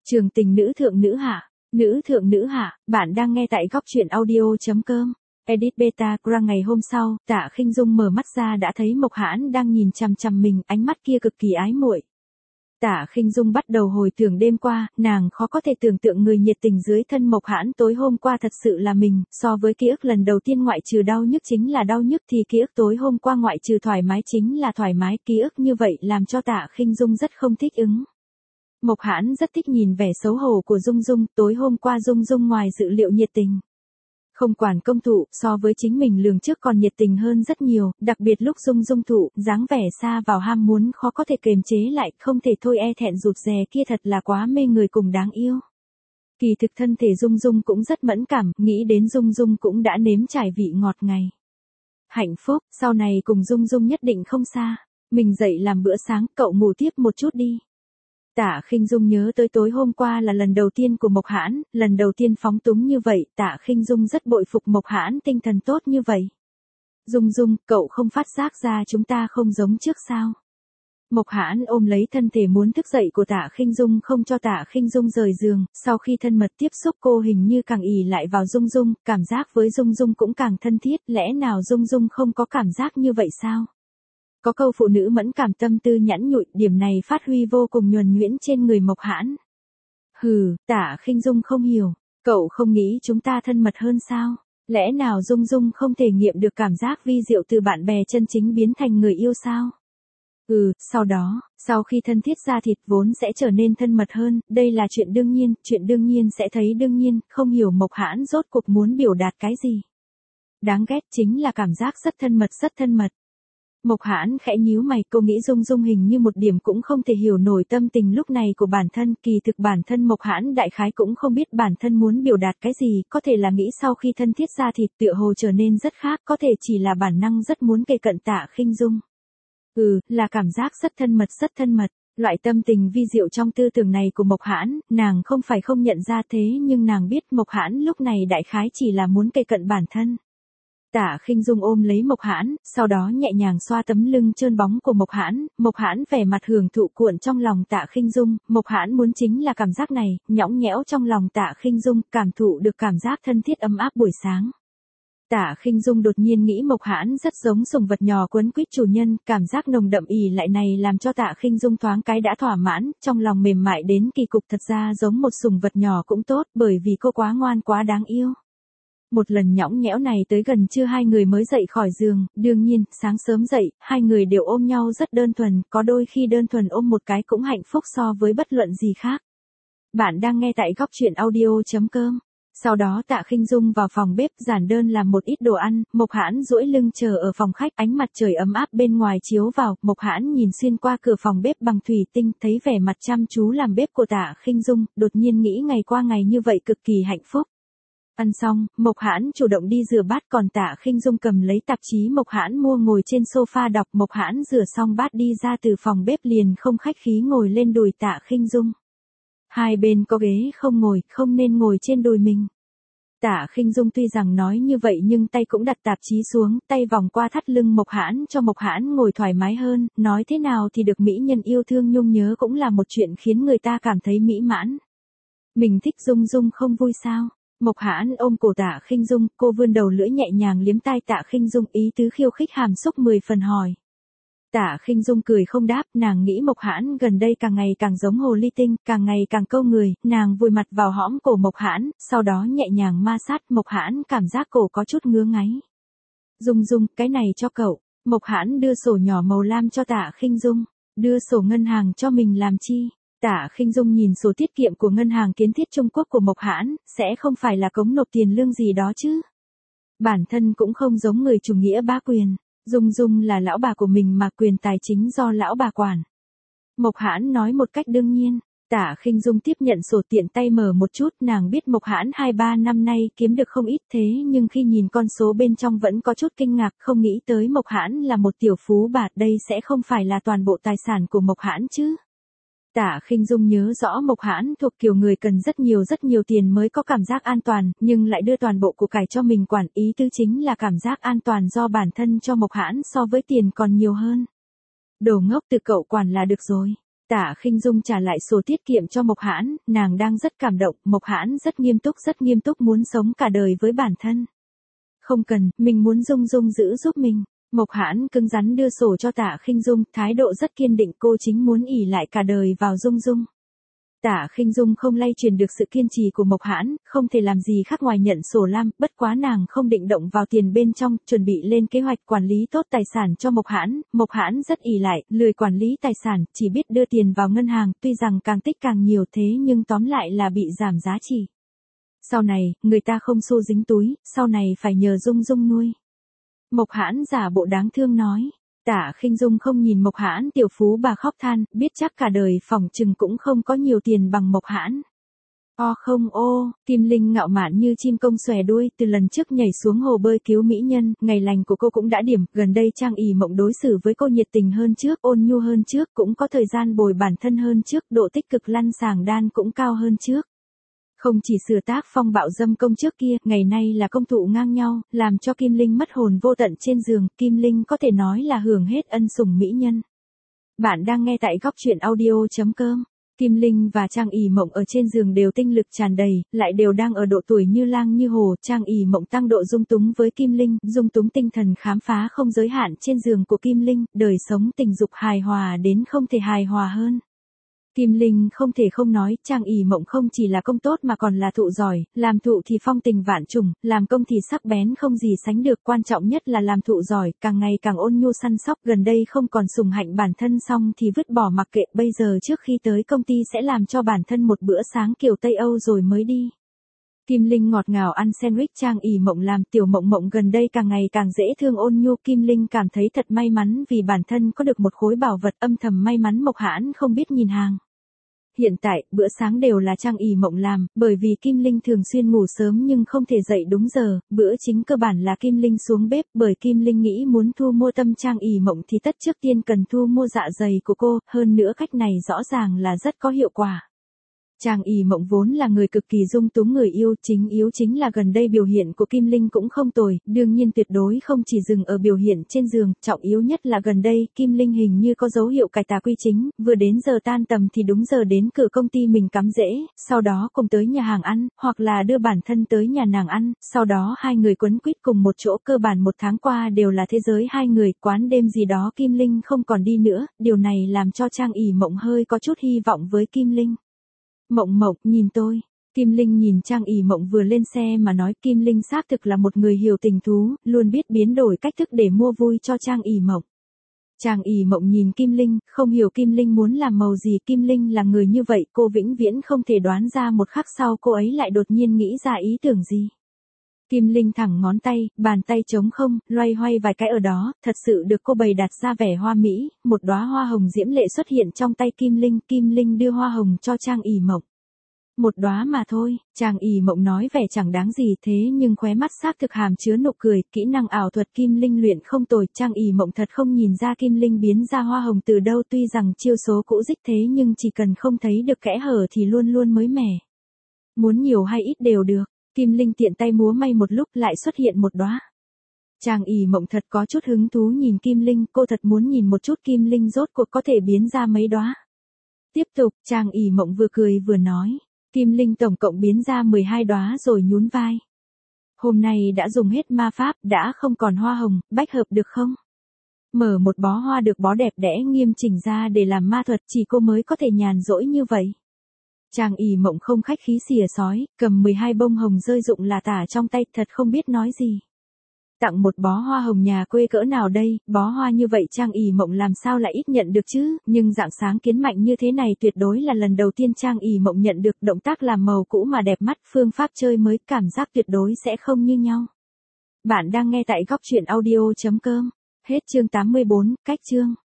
Trường tình nữ thượng nữ hạ, bạn đang nghe tại góc truyện audio.com. Edit beta Gra. Ngày hôm sau, Tạ Khinh Dung mở mắt ra đã thấy Mộc Hãn đang nhìn chằm chằm mình, ánh mắt kia cực kỳ ái muội. Tạ Khinh Dung bắt đầu hồi tưởng đêm qua, nàng khó có thể tưởng tượng người nhiệt tình dưới thân Mộc Hãn tối hôm qua thật sự là mình, so với ký ức lần đầu tiên ngoại trừ đau nhức chính là đau nhức thì ký ức tối hôm qua ngoại trừ thoải mái chính là thoải mái, ký ức như vậy làm cho Tạ Khinh Dung rất không thích ứng. Mộc Hãn rất thích nhìn vẻ xấu hổ của Dung Dung, tối hôm qua Dung Dung ngoài dự liệu nhiệt tình. Không quản công thụ, so với chính mình lường trước còn nhiệt tình hơn rất nhiều, đặc biệt lúc Dung Dung thụ, dáng vẻ xa vào ham muốn khó có thể kềm chế lại, không thể thôi e thẹn rụt rè kia thật là quá mê người cùng đáng yêu. Kỳ thực thân thể Dung Dung cũng rất mẫn cảm, nghĩ đến Dung Dung cũng đã nếm trải vị ngọt ngày. Hạnh phúc, sau này cùng Dung Dung nhất định không xa. Mình dậy làm bữa sáng, cậu ngủ tiếp một chút đi. Tạ Khinh Dung nhớ tới tối hôm qua là lần đầu tiên của Mộc Hãn, lần đầu tiên phóng túng như vậy, Tạ Khinh Dung rất bội phục Mộc Hãn tinh thần tốt như vậy. Dung Dung, cậu không phát giác ra chúng ta không giống trước sao? Mộc Hãn ôm lấy thân thể muốn thức dậy của Tạ Khinh Dung không cho Tạ Khinh Dung rời giường, sau khi thân mật tiếp xúc cô hình như càng ỷ lại vào Dung Dung, cảm giác với Dung Dung cũng càng thân thiết, lẽ nào Dung Dung không có cảm giác như vậy sao? Có câu phụ nữ mẫn cảm tâm tư nhẵn nhụi, điểm này phát huy vô cùng nhuần nhuyễn trên người Mộc Hãn. Hừ, Tạ Khinh Dung không hiểu, cậu không nghĩ chúng ta thân mật hơn sao? Lẽ nào Dung Dung không thể nghiệm được cảm giác vi diệu từ bạn bè chân chính biến thành người yêu sao? Sau đó, sau khi thân thiết ra thịt vốn sẽ trở nên thân mật hơn, đây là chuyện đương nhiên sẽ thấy đương nhiên, không hiểu Mộc Hãn rốt cuộc muốn biểu đạt cái gì. Đáng ghét chính là cảm giác rất thân mật. Mộc Hãn khẽ nhíu mày, cô nghĩ Dung Dung hình như một điểm cũng không thể hiểu nổi tâm tình lúc này của bản thân, kỳ thực bản thân Mộc Hãn đại khái cũng không biết bản thân muốn biểu đạt cái gì, có thể là nghĩ sau khi thân thiết ra thịt tựa hồ trở nên rất khác, có thể chỉ là bản năng rất muốn kề cận Tạ Khinh Dung. Là cảm giác rất thân mật. Loại tâm tình vi diệu trong tư tưởng này của Mộc Hãn, nàng không phải không nhận ra thế nhưng nàng biết Mộc Hãn lúc này đại khái chỉ là muốn kề cận bản thân. Tạ Khinh Dung ôm lấy Mộc Hãn, sau đó nhẹ nhàng xoa tấm lưng trơn bóng của Mộc Hãn vẻ mặt hưởng thụ cuộn trong lòng Tạ Khinh Dung, Mộc Hãn muốn chính là cảm giác này, nhõng nhẽo trong lòng Tạ Khinh Dung, cảm thụ được cảm giác thân thiết ấm áp buổi sáng. Tạ Khinh Dung đột nhiên nghĩ Mộc Hãn rất giống sùng vật nhỏ quấn quýt chủ nhân, cảm giác nồng đậm ỉ lại này làm cho Tạ Khinh Dung thoáng cái đã thỏa mãn, trong lòng mềm mại đến kỳ cục, thật ra giống một sùng vật nhỏ cũng tốt, bởi vì cô quá ngoan quá đáng yêu. Một lần nhõng nhẽo này tới gần trưa hai người mới dậy khỏi giường, đương nhiên, sáng sớm dậy, hai người đều ôm nhau rất đơn thuần, có đôi khi đơn thuần ôm một cái cũng hạnh phúc so với bất luận gì khác. Bạn đang nghe tại góc truyện audio.com. Sau đó Tạ Khinh Dung vào phòng bếp giản đơn làm một ít đồ ăn, Mộc Hãn duỗi lưng chờ ở phòng khách, ánh mặt trời ấm áp bên ngoài chiếu vào, Mộc Hãn nhìn xuyên qua cửa phòng bếp bằng thủy tinh, thấy vẻ mặt chăm chú làm bếp của Tạ Khinh Dung, đột nhiên nghĩ ngày qua ngày như vậy cực kỳ hạnh phúc. Ăn xong, Mộc Hãn chủ động đi rửa bát còn Tạ Khinh Dung cầm lấy tạp chí Mộc Hãn mua ngồi trên sofa đọc, Mộc Hãn rửa xong bát đi ra từ phòng bếp liền không khách khí ngồi lên đùi Tạ Khinh Dung. Hai bên có ghế không ngồi, không nên ngồi trên đùi mình. Tạ Khinh Dung tuy rằng nói như vậy nhưng tay cũng đặt tạp chí xuống, tay vòng qua thắt lưng Mộc Hãn cho Mộc Hãn ngồi thoải mái hơn, nói thế nào thì được mỹ nhân yêu thương nhung nhớ cũng là một chuyện khiến người ta cảm thấy mỹ mãn. Mình thích Dung Dung không vui sao? Mộc Hãn ôm cổ Tạ Khinh Dung, cô vươn đầu lưỡi nhẹ nhàng liếm tai Tạ Khinh Dung, ý tứ khiêu khích hàm xúc 10 phần hỏi. Tạ Khinh Dung cười không đáp, nàng nghĩ Mộc Hãn gần đây càng ngày càng giống hồ ly tinh, càng ngày càng câu người, nàng vùi mặt vào hõm cổ Mộc Hãn, sau đó nhẹ nhàng ma sát, Mộc Hãn cảm giác cổ có chút ngứa ngáy. Dung Dung, cái này cho cậu. Mộc Hãn đưa sổ nhỏ màu lam cho Tạ Khinh Dung, đưa sổ ngân hàng cho mình làm chi? Tạ Khinh Dung nhìn sổ tiết kiệm của ngân hàng Kiến Thiết Trung Quốc của Mộc Hãn, sẽ không phải là cống nộp tiền lương gì đó chứ? Bản thân cũng không giống người chủ nghĩa bá quyền. Dung Dung là lão bà của mình mà quyền tài chính do lão bà quản. Mộc Hãn nói một cách đương nhiên. Tạ Khinh Dung tiếp nhận sổ tiện tay mở một chút, nàng biết Mộc Hãn 2-3 năm nay kiếm được không ít thế nhưng khi nhìn con số bên trong vẫn có chút kinh ngạc, không nghĩ tới Mộc Hãn là một tiểu phú bà, đây sẽ không phải là toàn bộ tài sản của Mộc Hãn chứ. Tạ Khinh Dung nhớ rõ Mộc Hãn thuộc kiểu người cần rất nhiều tiền mới có cảm giác an toàn, nhưng lại đưa toàn bộ của cải cho mình quản, ý tứ chính là cảm giác an toàn do bản thân cho Mộc Hãn so với tiền còn nhiều hơn. Đồ ngốc, từ cậu quản là được rồi. Tạ Khinh Dung trả lại sổ tiết kiệm cho Mộc Hãn, nàng đang rất cảm động, Mộc Hãn rất nghiêm túc muốn sống cả đời với bản thân. Không cần, mình muốn Dung Dung giữ giúp mình. Mộc Hãn cứng rắn đưa sổ cho Tạ Khinh Dung, thái độ rất kiên định, cô chính muốn ỷ lại cả đời vào Dung Dung. Tạ Khinh Dung không lay truyền được sự kiên trì của Mộc Hãn, không thể làm gì khác ngoài nhận sổ lam, bất quá nàng không định động vào tiền bên trong, chuẩn bị lên kế hoạch quản lý tốt tài sản cho Mộc Hãn rất ỷ lại, lười quản lý tài sản, chỉ biết đưa tiền vào ngân hàng, tuy rằng càng tích càng nhiều thế nhưng tóm lại là bị giảm giá trị. Sau này, người ta không xu dính túi, sau này phải nhờ Dung Dung nuôi. Mộc Hãn giả bộ đáng thương nói. Tạ Khinh Dung không nhìn Mộc Hãn tiểu phú bà khóc than, biết chắc cả đời phỏng chừng cũng không có nhiều tiền bằng Mộc Hãn. Không ô, Kim Linh ngạo mạn như chim công xòe đuôi, từ lần trước nhảy xuống hồ bơi cứu mỹ nhân, ngày lành của cô cũng đã điểm, gần đây Trang ỷ mộng đối xử với cô nhiệt tình hơn trước, ôn nhu hơn trước, cũng có thời gian bồi bản thân hơn trước, độ tích cực lăn sàng đan cũng cao hơn trước. Không chỉ sửa tác phong bạo dâm công trước kia, ngày nay là công thụ ngang nhau, làm cho Kim Linh mất hồn vô tận trên giường, Kim Linh có thể nói là hưởng hết ân sủng mỹ nhân. Bạn đang nghe tại góc truyện audio.com. Kim Linh và Trang ỷ mộng ở trên giường đều tinh lực tràn đầy, lại đều đang ở độ tuổi như lang như hồ, Trang ỷ mộng tăng độ dung túng với Kim Linh, dung túng tinh thần khám phá không giới hạn trên giường của Kim Linh, đời sống tình dục hài hòa đến không thể hài hòa hơn. Kim Linh không thể không nói, Trang ỷ mộng không chỉ là công tốt mà còn là thụ giỏi, làm thụ thì phong tình vạn trùng, làm công thì sắc bén không gì sánh được, quan trọng nhất là làm thụ giỏi, càng ngày càng ôn nhu săn sóc, gần đây không còn sủng hạnh bản thân xong thì vứt bỏ mặc kệ, bây giờ trước khi tới công ty sẽ làm cho bản thân một bữa sáng kiểu Tây Âu rồi mới đi. Kim Linh ngọt ngào ăn sandwich Trang ỷ mộng làm, Tiểu Mộng Mộng gần đây càng ngày càng dễ thương ôn nhu, Kim Linh cảm thấy thật may mắn vì bản thân có được một khối bảo vật, âm thầm may mắn Mộc Hãn không biết nhìn hàng. Hiện tại, bữa sáng đều là Trang ỷ mộng làm, bởi vì Kim Linh thường xuyên ngủ sớm nhưng không thể dậy đúng giờ, bữa chính cơ bản là Kim Linh xuống bếp, bởi Kim Linh nghĩ muốn thu mua tâm Trang ỷ mộng thì tất trước tiên cần thu mua dạ dày của cô, hơn nữa cách này rõ ràng là rất có hiệu quả. Trang ỷ mộng vốn là người cực kỳ dung túng người yêu, chính là gần đây biểu hiện của Kim Linh cũng không tồi, đương nhiên tuyệt đối không chỉ dừng ở biểu hiện trên giường, trọng yếu nhất là gần đây, Kim Linh hình như có dấu hiệu cải tà quy chính, vừa đến giờ tan tầm thì đúng giờ đến cửa công ty mình cắm rễ, sau đó cùng tới nhà hàng ăn, hoặc là đưa bản thân tới nhà nàng ăn, sau đó hai người quấn quýt cùng một chỗ, cơ bản một tháng qua đều là thế giới hai người, quán đêm gì đó Kim Linh không còn đi nữa, điều này làm cho Trang ỷ mộng hơi có chút hy vọng với Kim Linh. Mộng Mộng, nhìn tôi. Kim Linh nhìn Trang ỷ mộng vừa lên xe mà nói, Kim Linh xác thực là một người hiểu tình thú, luôn biết biến đổi cách thức để mua vui cho Trang ỷ mộng. Trang ỷ mộng nhìn Kim Linh, không hiểu Kim Linh muốn làm màu gì, Kim Linh là người như vậy, cô vĩnh viễn không thể đoán ra một khắc sau cô ấy lại đột nhiên nghĩ ra ý tưởng gì. Kim Linh thẳng ngón tay, bàn tay trống không, loay hoay vài cái ở đó, thật sự được cô bày đặt ra vẻ hoa mỹ, một đóa hoa hồng diễm lệ xuất hiện trong tay Kim Linh đưa hoa hồng cho Trang ỷ mộng. Một đóa mà thôi, Trang ỷ mộng nói vẻ chẳng đáng gì thế nhưng khóe mắt xác thực hàm chứa nụ cười, kỹ năng ảo thuật Kim Linh luyện không tồi, Trang ỷ mộng thật không nhìn ra Kim Linh biến ra hoa hồng từ đâu, tuy rằng chiêu số cũ dích thế nhưng chỉ cần không thấy được kẽ hở thì luôn luôn mới mẻ. Muốn nhiều hay ít đều được. Kim Linh tiện tay múa may một lúc lại xuất hiện một đóa. Trang ỷ mộng thật có chút hứng thú nhìn Kim Linh, cô thật muốn nhìn một chút Kim Linh rốt cuộc có thể biến ra mấy đóa. Tiếp tục, Trang ỷ mộng vừa cười vừa nói, Kim Linh tổng cộng biến ra 12 đóa rồi nhún vai. Hôm nay đã dùng hết ma pháp, đã không còn hoa hồng, bách hợp được không? Mở một bó hoa được bó đẹp đẽ nghiêm chỉnh ra để làm ma thuật, chỉ cô mới có thể nhàn rỗi như vậy. Trang ỷ mộng không khách khí xỉa sói, cầm 12 bông hồng rơi rụng là tả trong tay, thật không biết nói gì. Tặng một bó hoa hồng nhà quê cỡ nào đây, bó hoa như vậy Trang ỷ mộng làm sao lại ít nhận được chứ, nhưng dạng sáng kiến mạnh như thế này tuyệt đối là lần đầu tiên Trang ỷ mộng nhận được, động tác làm màu cũ mà đẹp mắt, phương pháp chơi mới, cảm giác tuyệt đối sẽ không như nhau. Bạn đang nghe tại góc truyện audio.com, hết chương 84, cách chương.